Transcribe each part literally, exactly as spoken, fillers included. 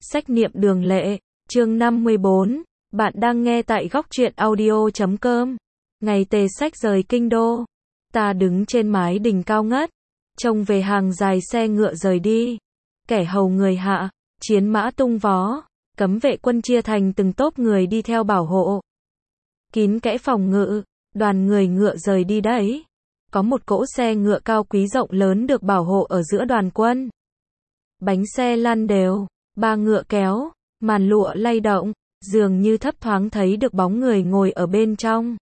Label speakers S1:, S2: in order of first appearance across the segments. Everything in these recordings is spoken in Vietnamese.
S1: Sách niệm đường lệ, chương năm mươi bốn, bạn đang nghe tại góc truyện audio chấm com. Ngày tề sách rời kinh đô, ta đứng trên mái đình cao ngất, trông về hàng dài xe ngựa rời đi. Kẻ hầu người hạ, chiến mã tung vó, cấm vệ quân chia thành từng tốp người đi theo bảo hộ. Kín kẽ phòng ngự, đoàn người ngựa rời đi đấy. Có một cỗ xe ngựa cao quý rộng lớn được bảo hộ ở giữa đoàn quân. Bánh xe lăn đều, ba ngựa kéo, màn lụa lay động, dường như thấp thoáng thấy được bóng người ngồi ở bên trong.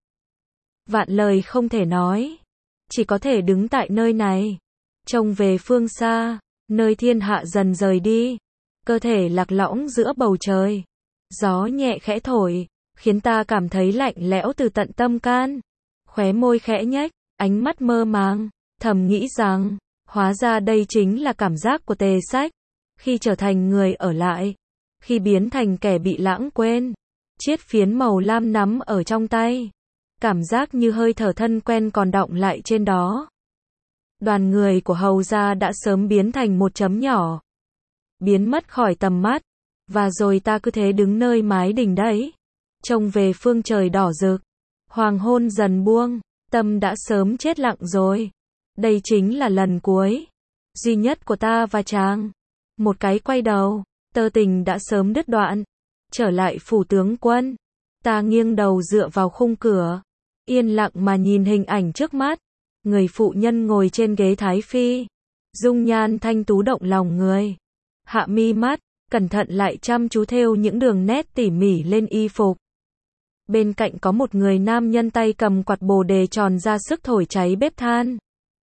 S1: Vạn lời không thể nói, chỉ có thể đứng tại nơi này, trông về phương xa, nơi thiên hạ dần rời đi, cơ thể lạc lõng giữa bầu trời. Gió nhẹ khẽ thổi, khiến ta cảm thấy lạnh lẽo từ tận tâm can. Khóe môi khẽ nhếch, ánh mắt mơ màng, thầm nghĩ rằng, hóa ra đây chính là cảm giác của tề sách, khi trở thành người ở lại, khi biến thành kẻ bị lãng quên. Chiếc phiến màu lam nắm ở trong tay, cảm giác như hơi thở thân quen còn đọng lại trên đó. Đoàn người của hầu gia đã sớm biến thành một chấm nhỏ, biến mất khỏi tầm mắt, và rồi ta cứ thế đứng nơi mái đình đấy, trông về phương trời đỏ rực. Hoàng hôn dần buông, tâm đã sớm chết lặng rồi. Đây chính là lần cuối duy nhất của ta và chàng. Một cái quay đầu, tơ tình đã sớm đứt đoạn. Trở lại phủ tướng quân, ta nghiêng đầu dựa vào khung cửa, yên lặng mà nhìn hình ảnh trước mắt. Người phụ nhân ngồi trên ghế thái phi, dung nhan thanh tú động lòng người. Hạ mi mắt, cẩn thận lại chăm chú thêu những đường nét tỉ mỉ lên y phục. Bên cạnh có một người nam nhân tay cầm quạt bồ đề tròn ra sức thổi cháy bếp than.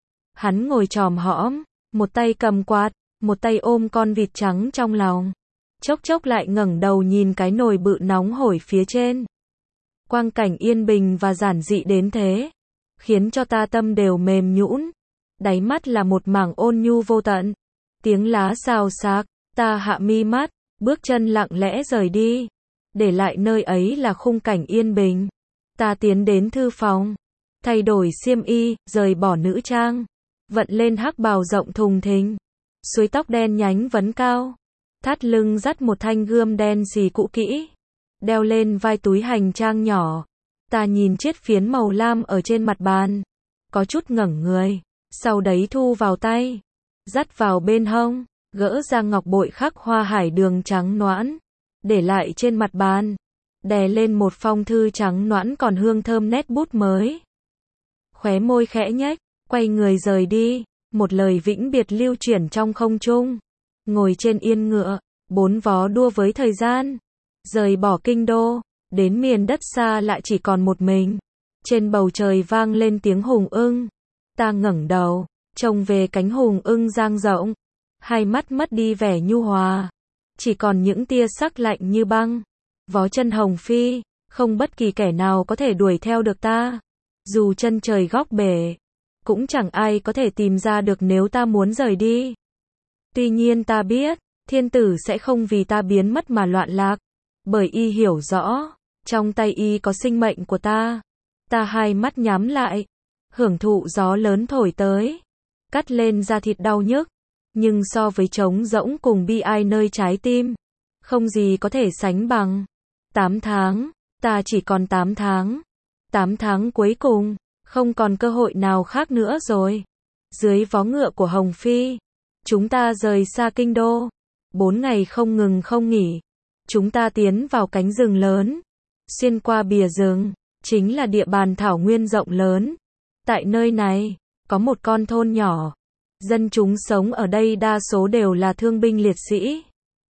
S1: Hắn ngồi chòm hõm, một tay cầm quạt, một tay ôm con vịt trắng trong lòng. Chốc chốc lại ngẩng đầu nhìn cái nồi bự nóng hổi phía trên. Quang cảnh yên bình và giản dị đến thế, khiến cho ta tâm đều mềm nhũn. Đáy mắt là một mảng ôn nhu vô tận. Tiếng lá xào xạc, ta hạ mi mắt, bước chân lặng lẽ rời đi. Để lại nơi ấy là khung cảnh yên bình. Ta tiến đến thư phòng, thay đổi xiêm y, rời bỏ nữ trang, vận lên hắc bào rộng thùng thình, suối tóc đen nhánh vấn cao, thắt lưng dắt một thanh gươm đen xì cũ kỹ, đeo lên vai túi hành trang nhỏ. Ta nhìn chiếc phiến màu lam ở trên mặt bàn, có chút ngẩng người, sau đấy thu vào tay, dắt vào bên hông, gỡ ra ngọc bội khắc hoa hải đường trắng nõn, để lại trên mặt bàn, đè lên một phong thư trắng nõn còn hương thơm nét bút mới. Khóe môi khẽ nhếch, quay người rời đi, một lời vĩnh biệt lưu chuyển trong không trung. Ngồi trên yên ngựa, bốn vó đua với thời gian, rời bỏ kinh đô, đến miền đất xa lại chỉ còn một mình. Trên bầu trời vang lên tiếng hùng ưng. Ta ngẩng đầu, trông về cánh hùng ưng dang rộng, hai mắt mất đi vẻ nhu hòa, chỉ còn những tia sắc lạnh như băng. Vó chân hồng phi, không bất kỳ kẻ nào có thể đuổi theo được ta. Dù chân trời góc bể, cũng chẳng ai có thể tìm ra được nếu ta muốn rời đi. Tuy nhiên ta biết, thiên tử sẽ không vì ta biến mất mà loạn lạc, bởi y hiểu rõ, trong tay y có sinh mệnh của ta. Ta hai mắt nhắm lại, hưởng thụ gió lớn thổi tới, cắt lên da thịt đau nhức. Nhưng so với trống rỗng cùng bi ai nơi trái tim, không gì có thể sánh bằng. Tám tháng, ta chỉ còn tám tháng. Tám tháng cuối cùng, không còn cơ hội nào khác nữa rồi. Dưới vó ngựa của Hồng Phi, chúng ta rời xa kinh đô. Bốn ngày không ngừng không nghỉ, chúng ta tiến vào cánh rừng lớn. Xuyên qua bìa rừng, chính là địa bàn thảo nguyên rộng lớn. Tại nơi này, có một con thôn nhỏ. Dân chúng sống ở đây đa số đều là thương binh liệt sĩ.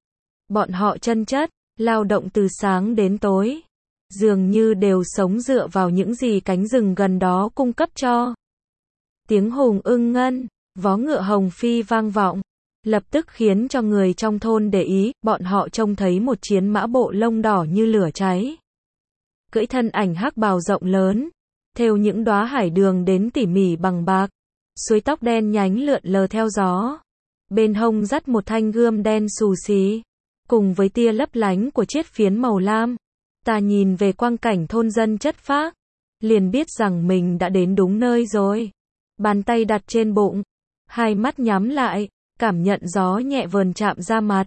S1: Bọn họ chân chất, lao động từ sáng đến tối. Dường như đều sống dựa vào những gì cánh rừng gần đó cung cấp cho. Tiếng hùng ưng ngân, vó ngựa Hồng Phi vang vọng, lập tức khiến cho người trong thôn để ý. Bọn họ trông thấy một chiến mã bộ lông đỏ như lửa cháy, cưỡi thân ảnh hắc bào rộng lớn, thêu những đóa hải đường đến tỉ mỉ bằng bạc. Suối tóc đen nhánh lượn lờ theo gió, bên hông dắt một thanh gươm đen xù xì, cùng với tia lấp lánh của chiếc phiến màu lam. Ta nhìn về quang cảnh thôn dân chất phác, liền biết rằng mình đã đến đúng nơi rồi. Bàn tay đặt trên bụng, hai mắt nhắm lại, cảm nhận gió nhẹ vờn chạm ra mặt,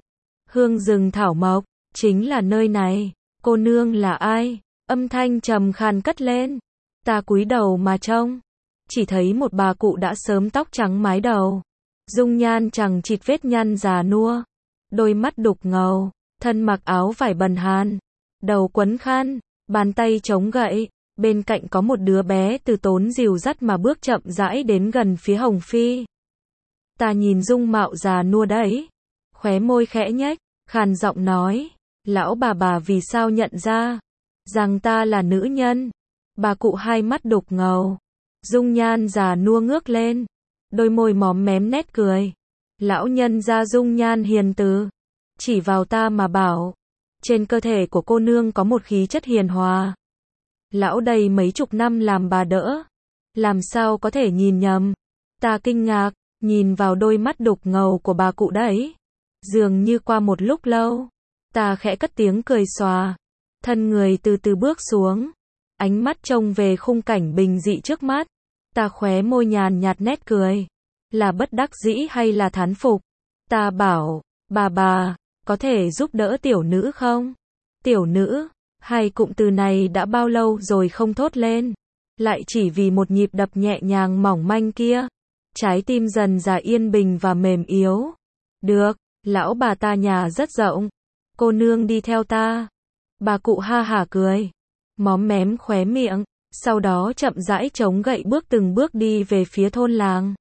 S1: Hương rừng thảo mộc, chính là nơi này. Cô nương là ai? Âm thanh trầm khàn cất lên. Ta cúi đầu mà trông, chỉ thấy một bà cụ đã sớm tóc trắng mái đầu, dung nhan chẳng chịt vết nhăn già nua, đôi mắt đục ngầu, thân mặc áo vải bần hàn, đầu quấn khăn, bàn tay chống gậy, bên cạnh có một đứa bé từ tốn dìu dắt mà bước chậm rãi đến gần phía Hồng Phi. Ta nhìn dung mạo già nua đấy, khóe môi khẽ nhếch, khàn giọng nói, lão bà bà vì sao nhận ra rằng ta là nữ nhân? Bà cụ hai mắt đục ngầu, dung nhan già nua ngước lên, đôi môi móm mém nét cười. Lão nhân gia dung nhan hiền từ, chỉ vào ta mà bảo, trên cơ thể của cô nương có một khí chất hiền hòa. Lão đây mấy chục năm làm bà đỡ, làm sao có thể nhìn nhầm? Ta kinh ngạc, nhìn vào đôi mắt đục ngầu của bà cụ đấy. Dường như qua một lúc lâu, ta khẽ cất tiếng cười xòa, thân người từ từ bước xuống, ánh mắt trông về khung cảnh bình dị trước mắt. Ta khóe môi nhàn nhạt nét cười, là bất đắc dĩ hay là thán phục? Ta bảo, bà bà, có thể giúp đỡ tiểu nữ không? Tiểu nữ, hai cụm từ này đã bao lâu rồi không thốt lên, lại chỉ vì một nhịp đập nhẹ nhàng mỏng manh kia. Trái tim dần dà yên bình và mềm yếu. Được, lão bà ta nhà rất rộng, cô nương đi theo ta. Bà cụ ha hả cười, móm mém khóe miệng, sau đó chậm rãi chống gậy bước từng bước đi về phía thôn làng.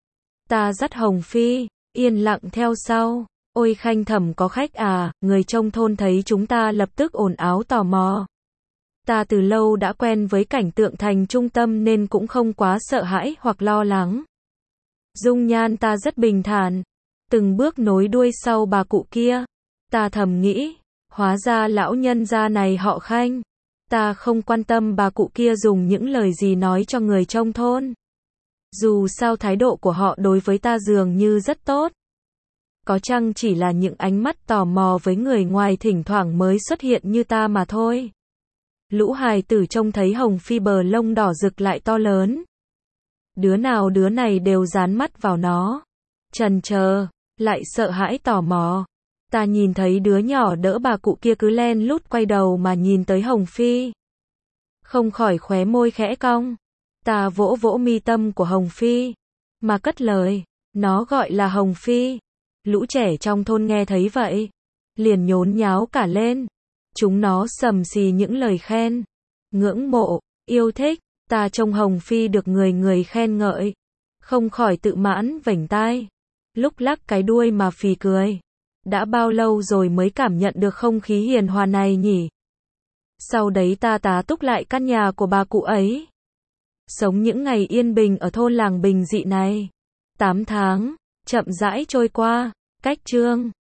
S1: Ta dắt Hồng Phi, yên lặng theo sau. Ôi Khanh Thẩm có khách à? Người trong thôn thấy chúng ta lập tức ồn ào tò mò. Ta từ lâu đã quen với cảnh tượng thành trung tâm nên cũng không quá sợ hãi hoặc lo lắng. Dung nhan ta rất bình thản, từng bước nối đuôi sau bà cụ kia. Ta thầm nghĩ, hóa ra lão nhân gia này họ Khanh. Ta không quan tâm bà cụ kia dùng những lời gì nói cho người trong thôn. Dù sao thái độ của họ đối với ta dường như rất tốt. Có chăng chỉ là những ánh mắt tò mò với người ngoài thỉnh thoảng mới xuất hiện như ta mà thôi. Lũ hài tử trông thấy Hồng Phi bờ lông đỏ rực lại to lớn. Đứa nào đứa này đều dán mắt vào nó. Chần chờ, lại sợ hãi tò mò. Ta nhìn thấy đứa nhỏ đỡ bà cụ kia cứ len lút quay đầu mà nhìn tới Hồng Phi. Không khỏi khóe môi khẽ cong. Ta vỗ vỗ mi tâm của Hồng Phi, mà cất lời, nó gọi là Hồng Phi. Lũ trẻ trong thôn nghe thấy vậy, liền nhốn nháo cả lên. Chúng nó sầm xì những lời khen, ngưỡng mộ, yêu thích. Ta trông Hồng Phi được người người khen ngợi, không khỏi tự mãn vểnh tai, lúc lắc cái đuôi mà phì cười. Đã bao lâu rồi mới cảm nhận được không khí hiền hòa này nhỉ? Sau đấy ta tá túc lại căn nhà của bà cụ ấy, sống những ngày yên bình ở thôn làng bình dị này. Tám tháng chậm rãi trôi qua. Cách chương